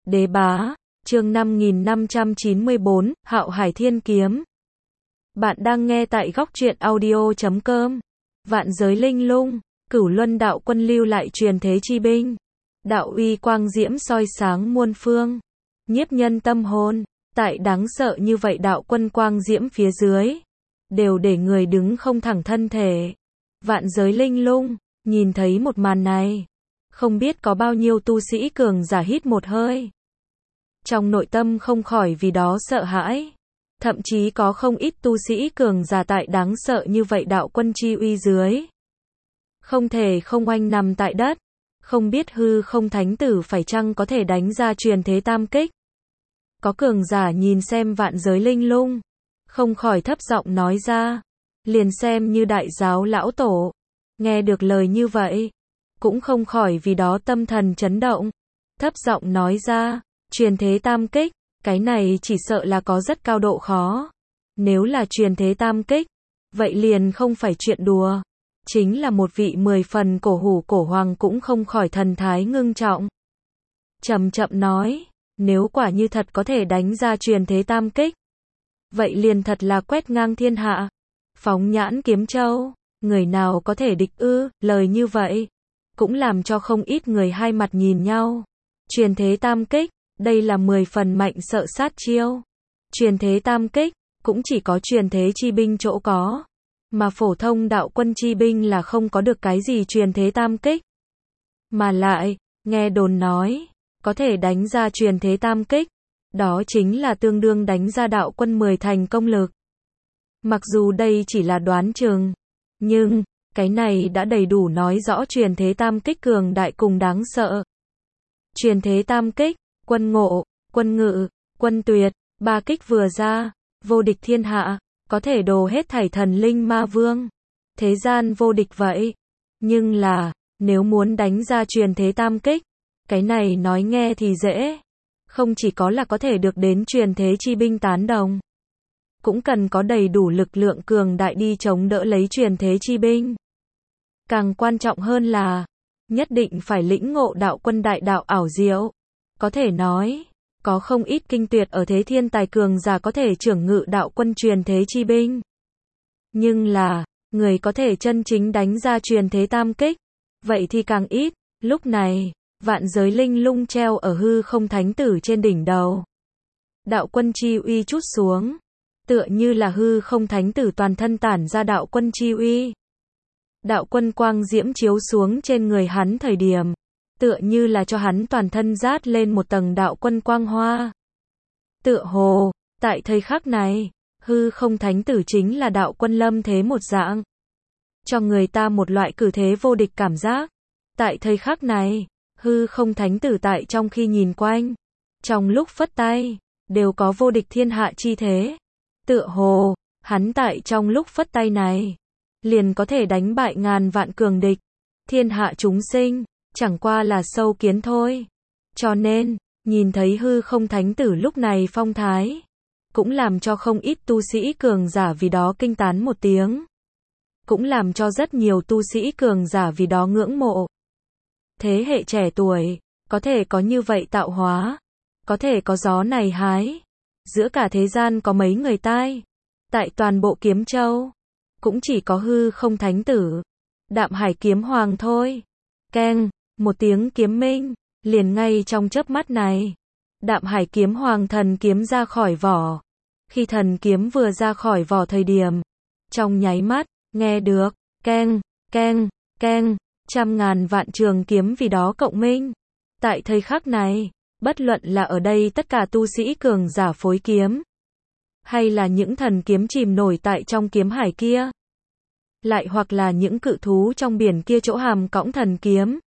Đế bá, chương 5594, Hạo Hải Thiên Kiếm. Bạn đang nghe tại góc truyện audio.com. Vạn giới linh lung, Cửu Luân đạo quân lưu lại truyền thế chi binh. Đạo uy quang diễm soi sáng muôn phương, nhiếp nhân tâm hồn. Tại đáng sợ như vậy đạo quân quang diễm phía dưới, đều để người đứng không thẳng thân thể. Vạn giới linh lung, nhìn thấy một màn này, không biết có bao nhiêu tu sĩ cường giả hít một hơi. Trong nội tâm không khỏi vì đó sợ hãi. Thậm chí có không ít tu sĩ cường giả tại đáng sợ như vậy đạo quân chi uy dưới, không thể không oanh nằm tại đất. Không biết hư không thánh tử phải chăng có thể đánh ra truyền thế tam kích. Có cường giả nhìn xem vạn giới linh lung, không khỏi thấp giọng nói ra. Liền xem như đại giáo lão tổ, nghe được lời như vậy, cũng không khỏi vì đó tâm thần chấn động. Thấp giọng nói ra, truyền thế tam kích, cái này chỉ sợ là có rất cao độ khó. Nếu là truyền thế tam kích, vậy liền không phải chuyện đùa. Chính là một vị 10 phần cổ hủ cổ hoàng cũng không khỏi thần thái ngưng trọng. Chậm chậm nói, nếu quả như thật có thể đánh ra truyền thế tam kích, vậy liền thật là quét ngang thiên hạ. Phóng nhãn kiếm châu, người nào có thể địch ư? Lời như vậy, cũng làm cho không ít người hai mặt nhìn nhau. Truyền thế tam kích, đây là 10 phần mạnh sợ sát chiêu. Truyền thế tam kích, cũng chỉ có truyền thế chi binh chỗ có. Mà phổ thông đạo quân chi binh là không có được cái gì truyền thế tam kích. Mà lại, nghe đồn nói, có thể đánh ra truyền thế tam kích, đó chính là tương đương đánh ra đạo quân 10 thành công lực. Mặc dù đây chỉ là đoán chừng, nhưng, cái này đã đầy đủ nói rõ truyền thế tam kích cường đại cùng đáng sợ. Truyền thế tam kích, quân ngộ, quân ngự, quân tuyệt, ba kích vừa ra, vô địch thiên hạ, có thể đồ hết thảy thần linh ma vương. Thế gian vô địch vậy. Nhưng là, nếu muốn đánh ra truyền thế tam kích, cái này nói nghe thì dễ. Không chỉ có là có thể được đến truyền thế chi binh tán đồng, cũng cần có đầy đủ lực lượng cường đại đi chống đỡ lấy truyền thế chi binh. Càng quan trọng hơn là, nhất định phải lĩnh ngộ đạo quân đại đạo ảo diệu. Có thể nói, có không ít kinh tuyệt ở thế thiên tài cường giả có thể trưởng ngự đạo quân truyền thế chi binh. Nhưng là, người có thể chân chính đánh ra truyền thế tam kích, vậy thì càng ít. Lúc này, vạn giới linh lung treo ở hư không thánh tử trên đỉnh đầu. Đạo quân chi uy trút xuống, tựa như là hư không thánh tử toàn thân tản ra đạo quân chi uy. Đạo quân quang diễm chiếu xuống trên người hắn thời điểm, tựa như là cho hắn toàn thân rát lên một tầng đạo quân quang hoa. Tựa hồ, tại thời khắc này, hư không thánh tử chính là đạo quân lâm thế một dạng, cho người ta một loại cử thế vô địch cảm giác. Tại thời khắc này, hư không thánh tử tại trong khi nhìn quanh, trong lúc phất tay, đều có vô địch thiên hạ chi thế. Tựa hồ, hắn tại trong lúc phất tay này, liền có thể đánh bại ngàn vạn cường địch. Thiên hạ chúng sinh, chẳng qua là sâu kiến thôi. Cho nên, nhìn thấy hư không thánh tử lúc này phong thái, cũng làm cho không ít tu sĩ cường giả vì đó kinh tán một tiếng. Cũng làm cho rất nhiều tu sĩ cường giả vì đó ngưỡng mộ. Thế hệ trẻ tuổi, có thể có như vậy tạo hóa, có thể có gió này hái. Giữa cả thế gian có mấy người tai. Tại toàn bộ kiếm châu, cũng chỉ có hư không thánh tử, Đạm Hải kiếm hoàng thôi. Keng, một tiếng kiếm minh, liền ngay trong chớp mắt này, Đạm Hải kiếm hoàng thần kiếm ra khỏi vỏ. Khi thần kiếm vừa ra khỏi vỏ thời điểm, trong nháy mắt, nghe được, keng, keng, keng, trăm ngàn vạn trường kiếm vì đó cộng minh. Tại thời khắc này, bất luận là ở đây tất cả tu sĩ cường giả phối kiếm, hay là những thần kiếm chìm nổi tại trong kiếm hải kia, lại hoặc là những cự thú trong biển kia chỗ hàm cõng thần kiếm,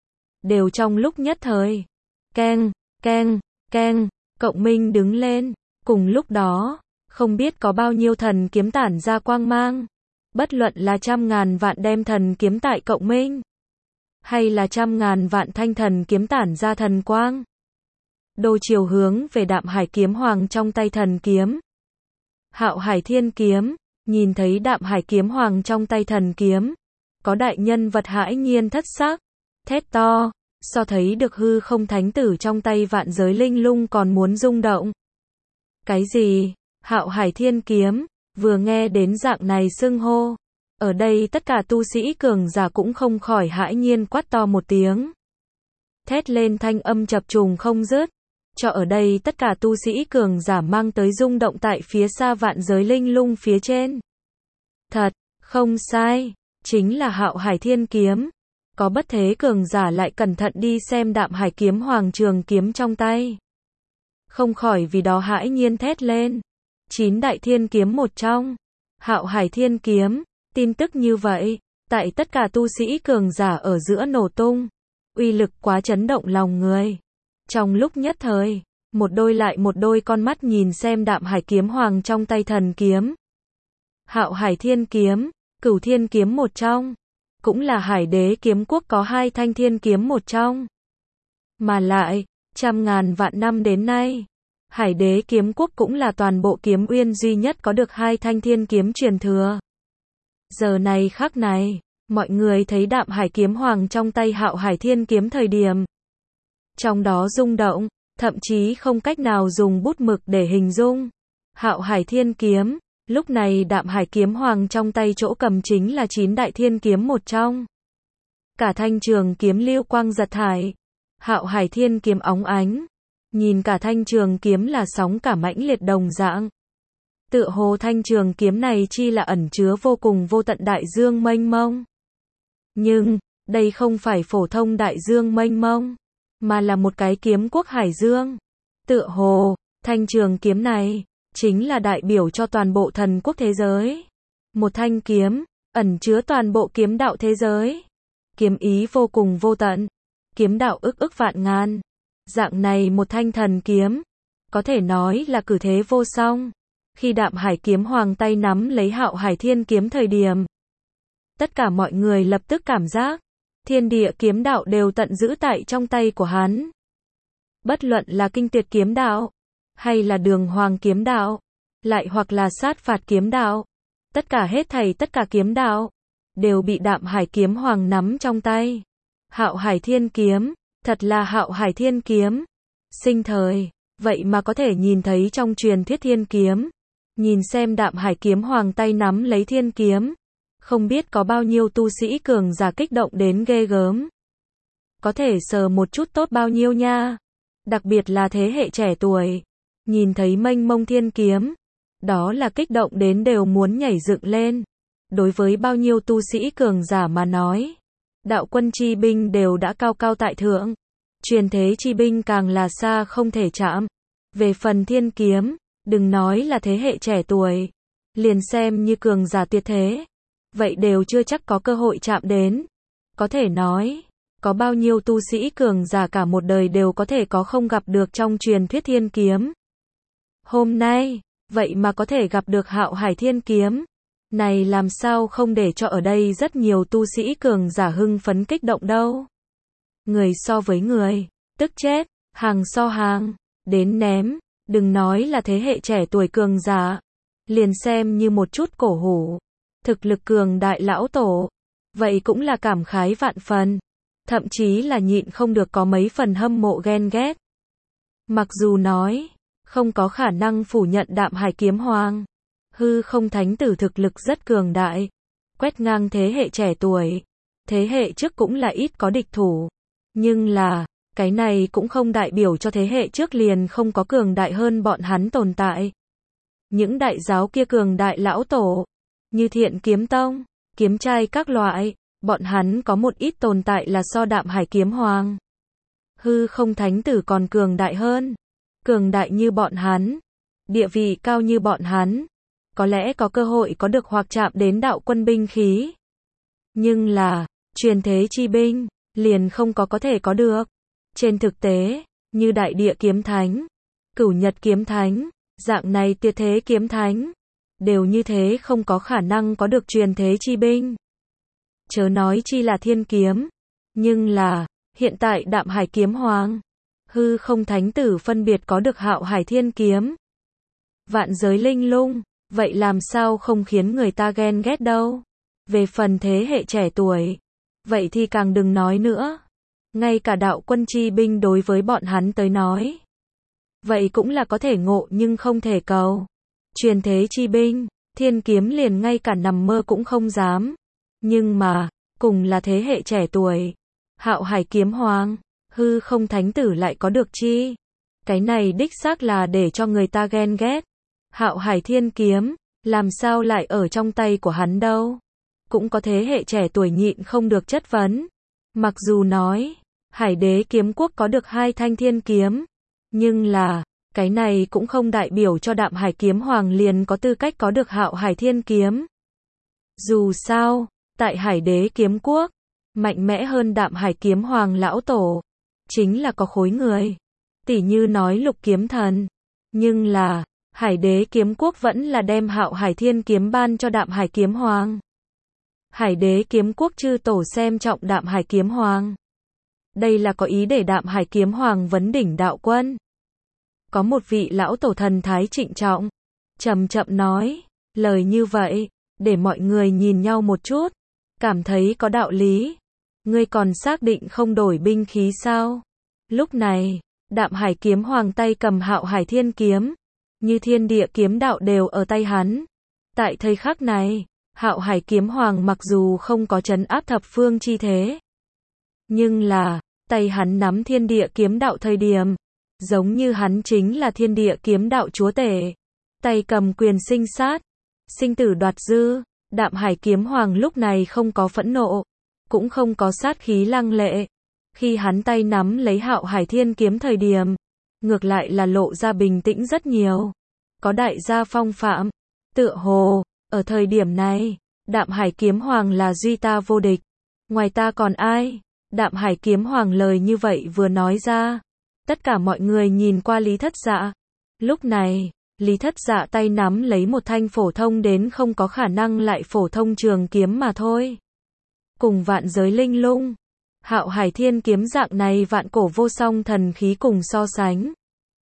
đều trong lúc nhất thời, keng, keng, keng, cộng minh đứng lên. Cùng lúc đó, không biết có bao nhiêu thần kiếm tản ra quang mang. Bất luận là trăm ngàn vạn đem thần kiếm tại cộng minh, hay là trăm ngàn vạn thanh thần kiếm tản ra thần quang, đô chiều hướng về Đạm Hải kiếm hoàng trong tay thần kiếm. Hạo Hải Thiên kiếm, nhìn thấy Đạm Hải kiếm hoàng trong tay thần kiếm, có đại nhân vật hãi nhiên thất sắc, thét to, so thấy được hư không thánh tử trong tay vạn giới linh lung còn muốn rung động. Cái gì? Hạo Hải Thiên Kiếm, vừa nghe đến dạng này xưng hô. Ở đây tất cả tu sĩ cường giả cũng không khỏi hãi nhiên quát to một tiếng. Thét lên thanh âm chập trùng không dứt. Cho ở đây tất cả tu sĩ cường giả mang tới rung động tại phía xa vạn giới linh lung phía trên. Thật, không sai, chính là Hạo Hải Thiên Kiếm. Có bất thế cường giả lại cẩn thận đi xem Đạm Hải Kiếm Hoàng trường kiếm trong tay. Không khỏi vì đó hãi nhiên thét lên. 9 đại thiên kiếm một trong. Hạo Hải Thiên Kiếm, tin tức như vậy, tại tất cả tu sĩ cường giả ở giữa nổ tung. Uy lực quá chấn động lòng người. Trong lúc nhất thời, một đôi con mắt nhìn xem Đạm Hải Kiếm Hoàng trong tay thần kiếm. Hạo Hải Thiên Kiếm, Cửu Thiên Kiếm một trong, cũng là Hải Đế Kiếm Quốc có 2 thanh thiên kiếm một trong. Mà lại, trăm ngàn vạn năm đến nay, Hải Đế Kiếm Quốc cũng là toàn bộ kiếm uyên duy nhất có được 2 thanh thiên kiếm truyền thừa. Giờ này khắc này, mọi người thấy Đạm Hải Kiếm Hoàng trong tay Hạo Hải Thiên Kiếm thời điểm. Trong đó rung động, thậm chí không cách nào dùng bút mực để hình dung. Hạo Hải Thiên Kiếm, lúc này Đạm Hải Kiếm Hoàng trong tay chỗ cầm chính là 9 đại thiên kiếm một trong. Cả thanh trường kiếm lưu quang giật thải. Hạo Hải Thiên Kiếm óng ánh. Nhìn cả thanh trường kiếm là sóng cả mãnh liệt đồng dạng. Tựa hồ thanh trường kiếm này chi là ẩn chứa vô cùng vô tận đại dương mênh mông. Nhưng, đây không phải phổ thông đại dương mênh mông, mà là một cái kiếm quốc hải dương. Tựa hồ, thanh trường kiếm này, chính là đại biểu cho toàn bộ thần quốc thế giới. Một thanh kiếm, ẩn chứa toàn bộ kiếm đạo thế giới. Kiếm ý vô cùng vô tận. Kiếm đạo ức vạn ngàn. Dạng này một thanh thần kiếm, có thể nói là cử thế vô song. Khi Đạm Hải Kiếm Hoàng tay nắm lấy Hạo Hải Thiên Kiếm thời điểm, tất cả mọi người lập tức cảm giác, thiên địa kiếm đạo đều tận giữ tại trong tay của hắn. Bất luận là kinh tuyệt kiếm đạo, hay là đường hoàng kiếm đạo, lại hoặc là sát phạt kiếm đạo, tất cả tất cả kiếm đạo, đều bị Đạm Hải Kiếm Hoàng nắm trong tay. Hạo Hải Thiên Kiếm, thật là Hạo Hải Thiên Kiếm. Sinh thời, vậy mà có thể nhìn thấy trong truyền thuyết thiên kiếm. Nhìn xem Đạm Hải Kiếm Hoàng tay nắm lấy thiên kiếm. Không biết có bao nhiêu tu sĩ cường giả kích động đến ghê gớm. Có thể sờ một chút tốt bao nhiêu nha. Đặc biệt là thế hệ trẻ tuổi. Nhìn thấy mênh mông thiên kiếm. Đó là kích động đến đều muốn nhảy dựng lên. Đối với bao nhiêu tu sĩ cường giả mà nói. Đạo quân chi binh đều đã cao cao tại thượng. Truyền thế chi binh càng là xa không thể chạm. Về phần thiên kiếm, đừng nói là thế hệ trẻ tuổi. Liền xem như cường giả tuyệt thế. Vậy đều chưa chắc có cơ hội chạm đến. Có thể nói, có bao nhiêu tu sĩ cường giả cả một đời đều có thể có không gặp được trong truyền thuyết thiên kiếm. Hôm nay, vậy mà có thể gặp được Hạo Hải Thiên Kiếm. Này làm sao không để cho ở đây rất nhiều tu sĩ cường giả hưng phấn kích động đâu. Người so với người, tức chết, hàng so hàng, đến ném, đừng nói là thế hệ trẻ tuổi cường giả. Liền xem như một chút cổ hủ. Thực lực cường đại lão tổ, vậy cũng là cảm khái vạn phần, thậm chí là nhịn không được có mấy phần hâm mộ ghen ghét. Mặc dù nói, không có khả năng phủ nhận Đạm Hải Kiếm Hoàng, hư không thánh tử thực lực rất cường đại, quét ngang thế hệ trẻ tuổi, thế hệ trước cũng là ít có địch thủ, nhưng là, cái này cũng không đại biểu cho thế hệ trước liền không có cường đại hơn bọn hắn tồn tại. Những đại giáo kia cường đại lão tổ, như Thiện Kiếm Tông, Kiếm Trai các loại, bọn hắn có một ít tồn tại là so Đạm Hải Kiếm Hoàng. Hư không thánh tử còn cường đại hơn. Cường đại như bọn hắn. Địa vị cao như bọn hắn. Có lẽ có cơ hội có được hoặc chạm đến đạo quân binh khí. Nhưng là, truyền thế chi binh, liền không có thể có được. Trên thực tế, như Đại Địa Kiếm Thánh, Cửu Nhật Kiếm Thánh, dạng này tuyệt thế kiếm thánh, đều như thế không có khả năng có được truyền thế chi binh. Chớ nói chi là thiên kiếm. Nhưng là, hiện tại Đạm Hải Kiếm Hoàng, hư không thánh tử phân biệt có được Hạo Hải Thiên Kiếm. Vạn giới linh lung, vậy làm sao không khiến người ta ghen ghét đâu. Về phần thế hệ trẻ tuổi, vậy thì càng đừng nói nữa. Ngay cả đạo quân chi binh đối với bọn hắn tới nói. Vậy cũng là có thể ngộ nhưng không thể cầu. Truyền thế chi binh, thiên kiếm liền ngay cả nằm mơ cũng không dám. Nhưng mà, cùng là thế hệ trẻ tuổi. Hạo Hải kiếm hoàng, hư không thánh tử lại có được chi? Cái này đích xác là để cho người ta ghen ghét. Hạo Hải thiên kiếm, làm sao lại ở trong tay của hắn đâu? Cũng có thế hệ trẻ tuổi nhịn không được chất vấn. Mặc dù nói, Hải đế kiếm quốc có được 2 thanh thiên kiếm. Nhưng là, cái này cũng không đại biểu cho Đạm Hải kiếm hoàng liền có tư cách có được Hạo Hải thiên kiếm. Dù sao, tại Hải đế kiếm quốc, mạnh mẽ hơn Đạm Hải kiếm hoàng lão tổ, chính là có khối người. Tỉ như nói Lục kiếm thần. Nhưng là, Hải đế kiếm quốc vẫn là đem Hạo Hải thiên kiếm ban cho Đạm Hải kiếm hoàng. Hải đế kiếm quốc chư tổ xem trọng Đạm Hải kiếm hoàng. Đây là có ý để Đạm Hải kiếm hoàng vấn đỉnh đạo quân. Có một vị lão tổ thần thái trịnh trọng, chậm chậm nói, lời như vậy, để mọi người nhìn nhau một chút, cảm thấy có đạo lý. Ngươi còn xác định không đổi binh khí sao? Lúc này, Đạm Hải kiếm hoàng tay cầm Hạo Hải thiên kiếm, như thiên địa kiếm đạo đều ở tay hắn. Tại thời khắc này, Hạo Hải kiếm hoàng mặc dù không có trấn áp thập phương chi thế, nhưng là, tay hắn nắm thiên địa kiếm đạo thời điểm, giống như hắn chính là thiên địa kiếm đạo chúa tể. Tay cầm quyền sinh sát, sinh tử đoạt dư. Đạm Hải kiếm hoàng lúc này không có phẫn nộ, cũng không có sát khí lăng lệ. Khi hắn tay nắm lấy Hạo Hải thiên kiếm thời điểm, ngược lại là lộ ra bình tĩnh rất nhiều. Có đại gia phong phạm. Tựa hồ, ở thời điểm này, Đạm Hải kiếm hoàng là duy ta vô địch. Ngoài ta còn ai? Đạm Hải kiếm hoàng lời như vậy vừa nói ra. Tất cả mọi người nhìn qua Lý Thất Dạ. Lúc này, Lý Thất Dạ tay nắm lấy một thanh phổ thông đến không có khả năng lại phổ thông trường kiếm mà thôi. Cùng vạn giới linh lung, Hạo Hải thiên kiếm dạng này vạn cổ vô song thần khí cùng so sánh.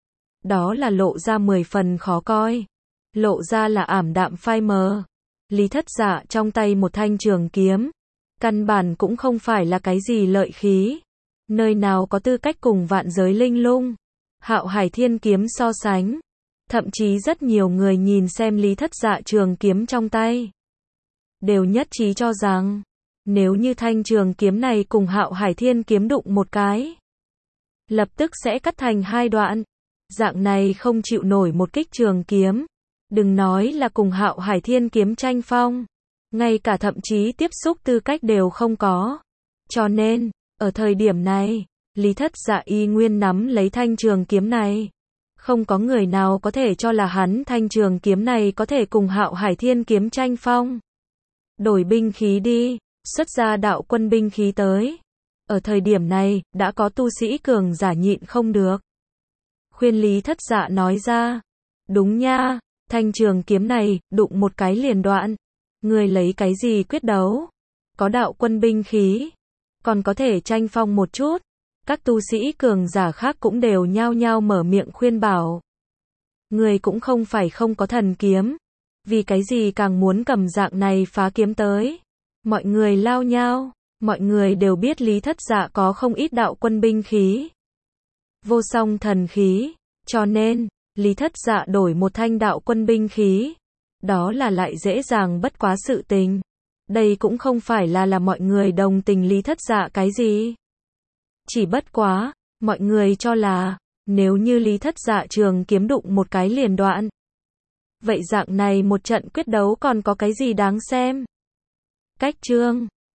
Đó là lộ ra 10 phần khó coi. Lộ ra là ảm đạm phai mờ. Lý Thất Dạ trong tay một thanh trường kiếm. Căn bản cũng không phải là cái gì lợi khí. Nơi nào có tư cách cùng vạn giới linh lung, Hạo Hải thiên kiếm so sánh. Thậm chí rất nhiều người nhìn xem Lý Thất Dạ trường kiếm trong tay, đều nhất trí cho rằng, nếu như thanh trường kiếm này cùng Hạo Hải thiên kiếm đụng một cái, lập tức sẽ cắt thành 2 đoạn. Dạng này không chịu nổi một kích trường kiếm. Đừng nói là cùng Hạo Hải thiên kiếm tranh phong, ngay cả thậm chí tiếp xúc tư cách đều không có. Cho nên, ở thời điểm này, Lý Thất Dạ y nguyên nắm lấy thanh trường kiếm này. Không có người nào có thể cho là hắn thanh trường kiếm này có thể cùng Hạo Hải thiên kiếm tranh phong. Đổi binh khí đi, xuất ra đạo quân binh khí tới. Ở thời điểm này, đã có tu sĩ cường giả nhịn không được. Khuyên Lý Thất Dạ nói ra, đúng nha, thanh trường kiếm này, đụng một cái liền đoạn. Người lấy cái gì quyết đấu? Có đạo quân binh khí, còn có thể tranh phong một chút. Các tu sĩ cường giả khác cũng đều nhao nhao mở miệng khuyên bảo. Người cũng không phải không có thần kiếm. Vì cái gì càng muốn cầm dạng này phá kiếm tới? Mọi người lao nhao. Mọi người đều biết Lý Thất Dạ có không ít đạo quân binh khí. Vô song thần khí. Cho nên, Lý Thất Dạ đổi một thanh đạo quân binh khí. Đó là lại dễ dàng bất quá sự tình. Đây cũng không phải là mọi người đồng tình Lý Thất Dạ cái gì. Chỉ bất quá, mọi người cho là, nếu như Lý Thất Dạ trường kiếm đụng một cái liền đoạn. Vậy dạng này một trận quyết đấu còn có cái gì đáng xem? Cách chương